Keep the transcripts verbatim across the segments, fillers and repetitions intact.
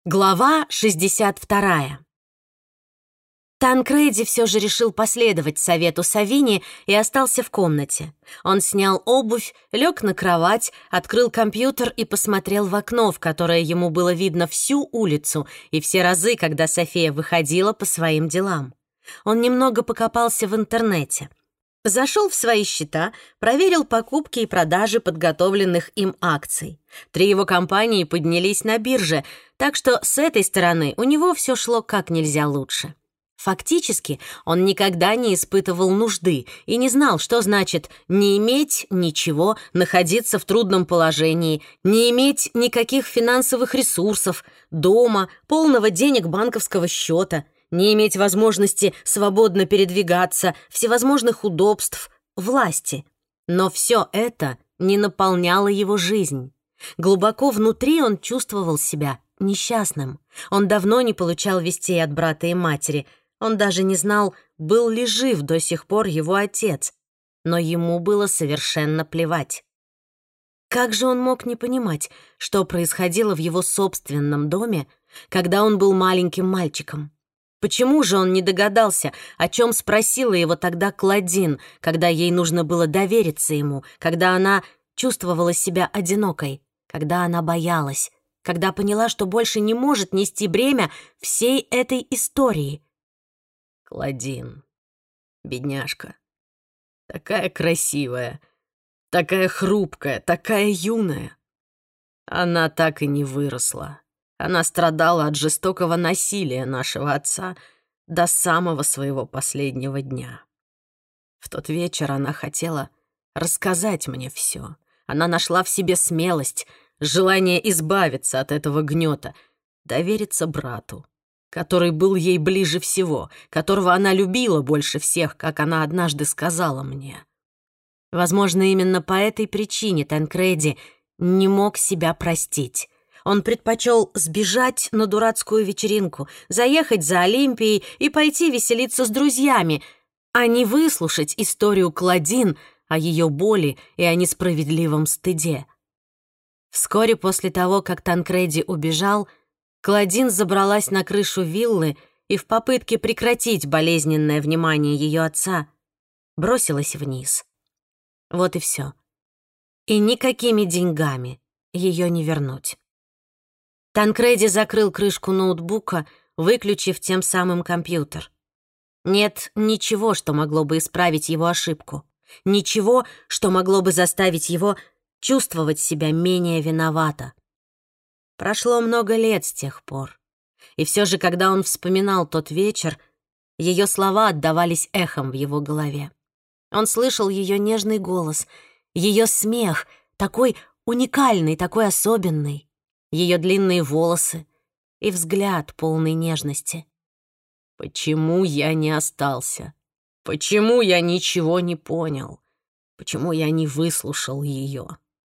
Глава шестьдесят вторая. Танкреди все же решил последовать совету Савини и остался в комнате. Он снял обувь, лег на кровать, открыл компьютер и посмотрел в окно, в которое ему было видно всю улицу и все разы, когда София выходила по своим делам. Он немного покопался в интернете. Зашел в свои счета, проверил покупки и продажи подготовленных им акций. Три его компании поднялись на бирже, так что с этой стороны у него все шло как нельзя лучше. Фактически он никогда не испытывал нужды и не знал, что значит не иметь ничего, находиться в трудном положении, не иметь никаких финансовых ресурсов, дома, полного денег банковского счета, не иметь возможности свободно передвигаться, всевозможных удобств, власти. Но все это не наполняло его жизнь. Глубоко внутри он чувствовал себя несчастным. Он давно не получал вестей от брата и матери. Он даже не знал, был ли жив до сих пор его отец. Но ему было совершенно плевать. Как же он мог не понимать, что происходило в его собственном доме, когда он был маленьким мальчиком? Почему же он не догадался, о чем спросила его тогда Клодин, когда ей нужно было довериться ему, когда она чувствовала себя одинокой, когда она боялась, когда поняла, что больше не может нести бремя всей этой истории? Клодин, бедняжка, такая красивая, такая хрупкая, такая юная. Она так и не выросла. Она страдала от жестокого насилия нашего отца до самого своего последнего дня. В тот вечер она хотела рассказать мне все. Она нашла в себе смелость, желание избавиться от этого гнета, довериться брату, который был ей ближе всего, которого она любила больше всех, как она однажды сказала мне. Возможно, именно по этой причине Танкреди не мог себя простить. Он предпочел сбежать на дурацкую вечеринку, заехать за Олимпией и пойти веселиться с друзьями, а не выслушать историю Клодин о ее боли и о несправедливом стыде. Вскоре после того, как Танкреди убежал, Клодин забралась на крышу виллы и в попытке прекратить болезненное внимание ее отца бросилась вниз. Вот и все. И никакими деньгами ее не вернуть. Танкреди закрыл крышку ноутбука, выключив тем самым компьютер. Нет ничего, что могло бы исправить его ошибку. Ничего, что могло бы заставить его чувствовать себя менее виновато. Прошло много лет с тех пор. И все же, когда он вспоминал тот вечер, ее слова отдавались эхом в его голове. Он слышал ее нежный голос, ее смех, такой уникальный, такой особенный, ее длинные волосы и взгляд, полный нежности. Почему я не остался? Почему я ничего не понял? Почему я не выслушал ее?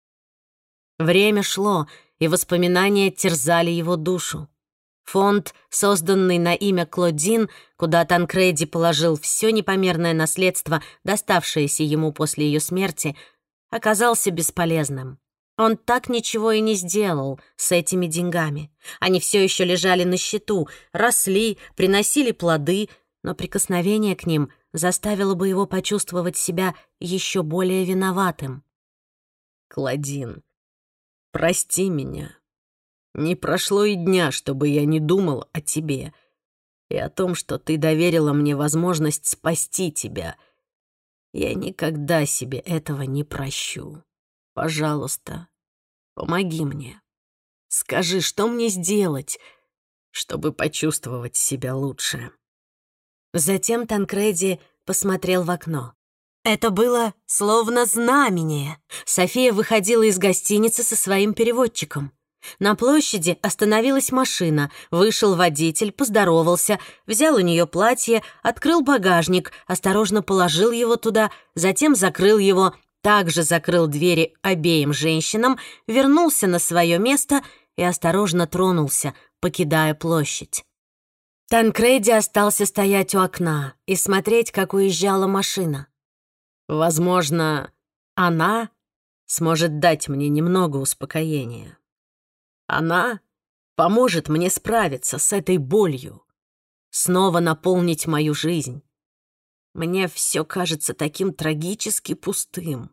Время шло, и воспоминания терзали его душу. Фонд, созданный на имя Клодин, куда Танкреди положил все непомерное наследство, доставшееся ему после ее смерти, оказался бесполезным. Он так ничего и не сделал с этими деньгами. Они все еще лежали на счету, росли, приносили плоды, но прикосновение к ним заставило бы его почувствовать себя еще более виноватым. Клодин, прости меня. Не прошло и дня, чтобы я не думал о тебе и о том, что ты доверила мне возможность спасти тебя. Я никогда себе этого не прощу. Пожалуйста, помоги мне. Скажи, что мне сделать, чтобы почувствовать себя лучше?» Затем Танкреди посмотрел в окно. Это было словно знамение. София выходила из гостиницы со своим переводчиком. На площади остановилась машина, вышел водитель, поздоровался, взял у нее платье, открыл багажник, осторожно положил его туда, затем закрыл его, также закрыл двери обеим женщинам, вернулся на свое место и осторожно тронулся, покидая площадь. Танкреди остался стоять у окна и смотреть, как уезжала машина. Возможно, она сможет дать мне немного успокоения. Она поможет мне справиться с этой болью, снова наполнить мою жизнь. Мне все кажется таким трагически пустым».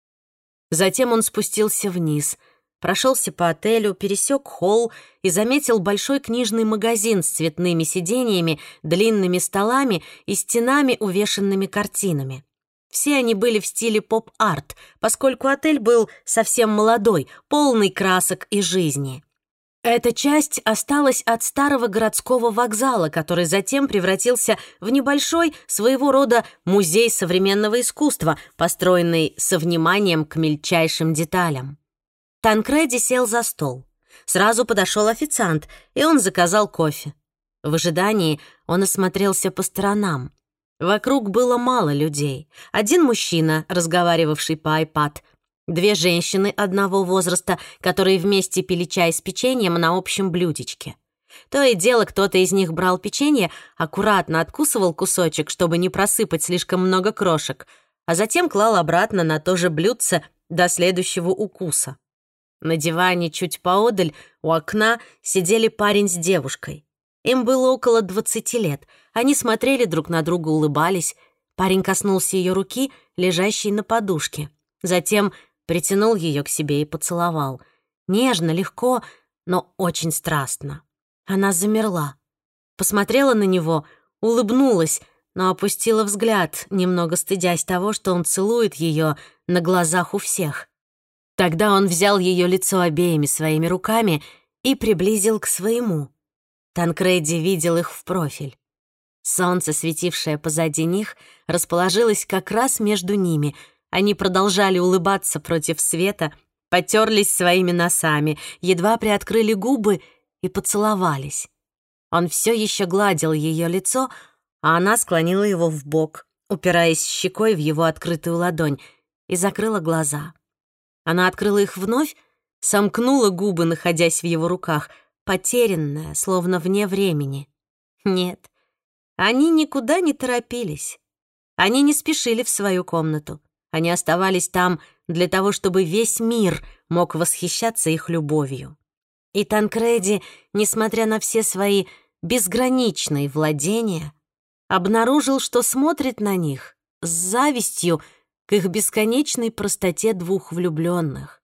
Затем он спустился вниз, прошелся по отелю, пересек холл и заметил большой книжный магазин с цветными сиденьями, длинными столами и стенами, увешанными картинами. Все они были в стиле поп-арт, поскольку отель был совсем молодой, полный красок и жизни. Эта часть осталась от старого городского вокзала, который затем превратился в небольшой, своего рода, музей современного искусства, построенный со вниманием к мельчайшим деталям. Танкреди сел за стол. Сразу подошел официант, и он заказал кофе. В ожидании он осмотрелся по сторонам. Вокруг было мало людей. Один мужчина, разговаривавший по iPad, две женщины одного возраста, которые вместе пили чай с печеньем на общем блюдечке. То и дело кто-то из них брал печенье, аккуратно откусывал кусочек, чтобы не просыпать слишком много крошек, а затем клал обратно на то же блюдце до следующего укуса. На диване чуть поодаль у окна сидели парень с девушкой. Им было около двадцати лет. Они смотрели друг на друга, улыбались. Парень коснулся ее руки, лежащей на подушке. Затем притянул ее к себе и поцеловал. Нежно, легко, но очень страстно. Она замерла. Посмотрела на него, улыбнулась, но опустила взгляд, немного стыдясь того, что он целует ее на глазах у всех. Тогда он взял ее лицо обеими своими руками и приблизил к своему. Танкреди видел их в профиль. Солнце, светившее позади них, расположилось как раз между ними. Они продолжали улыбаться против света, потерлись своими носами, едва приоткрыли губы и поцеловались. Он все еще гладил ее лицо, а она склонила его вбок, упираясь щекой в его открытую ладонь, и закрыла глаза. Она открыла их вновь, сомкнула губы, находясь в его руках, потерянная, словно вне времени. Нет, они никуда не торопились. Они не спешили в свою комнату. Они оставались там для того, чтобы весь мир мог восхищаться их любовью. И Танкреди, несмотря на все свои безграничные владения, обнаружил, что смотрит на них с завистью к их бесконечной простоте двух влюбленных.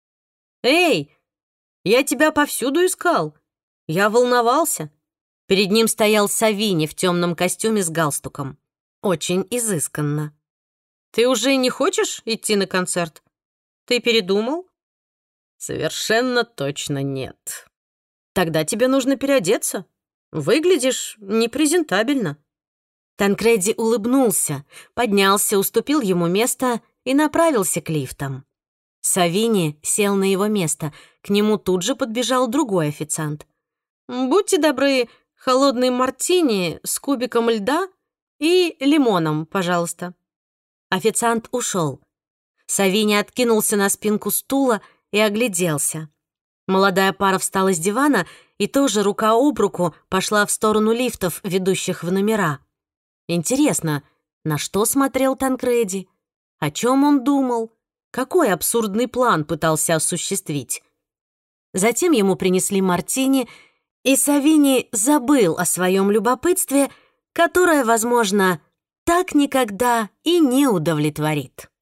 «Эй, я тебя повсюду искал. Я волновался». Перед ним стоял Савини в темном костюме с галстуком. Очень изысканно. «Ты уже не хочешь идти на концерт? Ты передумал?» «Совершенно точно нет». «Тогда тебе нужно переодеться. Выглядишь непрезентабельно». Танкреди улыбнулся, поднялся, уступил ему место и направился к лифтам. Савини сел на его место. К нему тут же подбежал другой официант. «Будьте добры, холодный мартини с кубиком льда и лимоном, пожалуйста». Официант ушел. Савини откинулся на спинку стула и огляделся. Молодая пара встала с дивана и тоже рука об руку пошла в сторону лифтов, ведущих в номера. Интересно, на что смотрел Танкреди? О чем он думал? Какой абсурдный план пытался осуществить? Затем ему принесли мартини, и Савини забыл о своем любопытстве, которое, возможно, так никогда и не удовлетворит.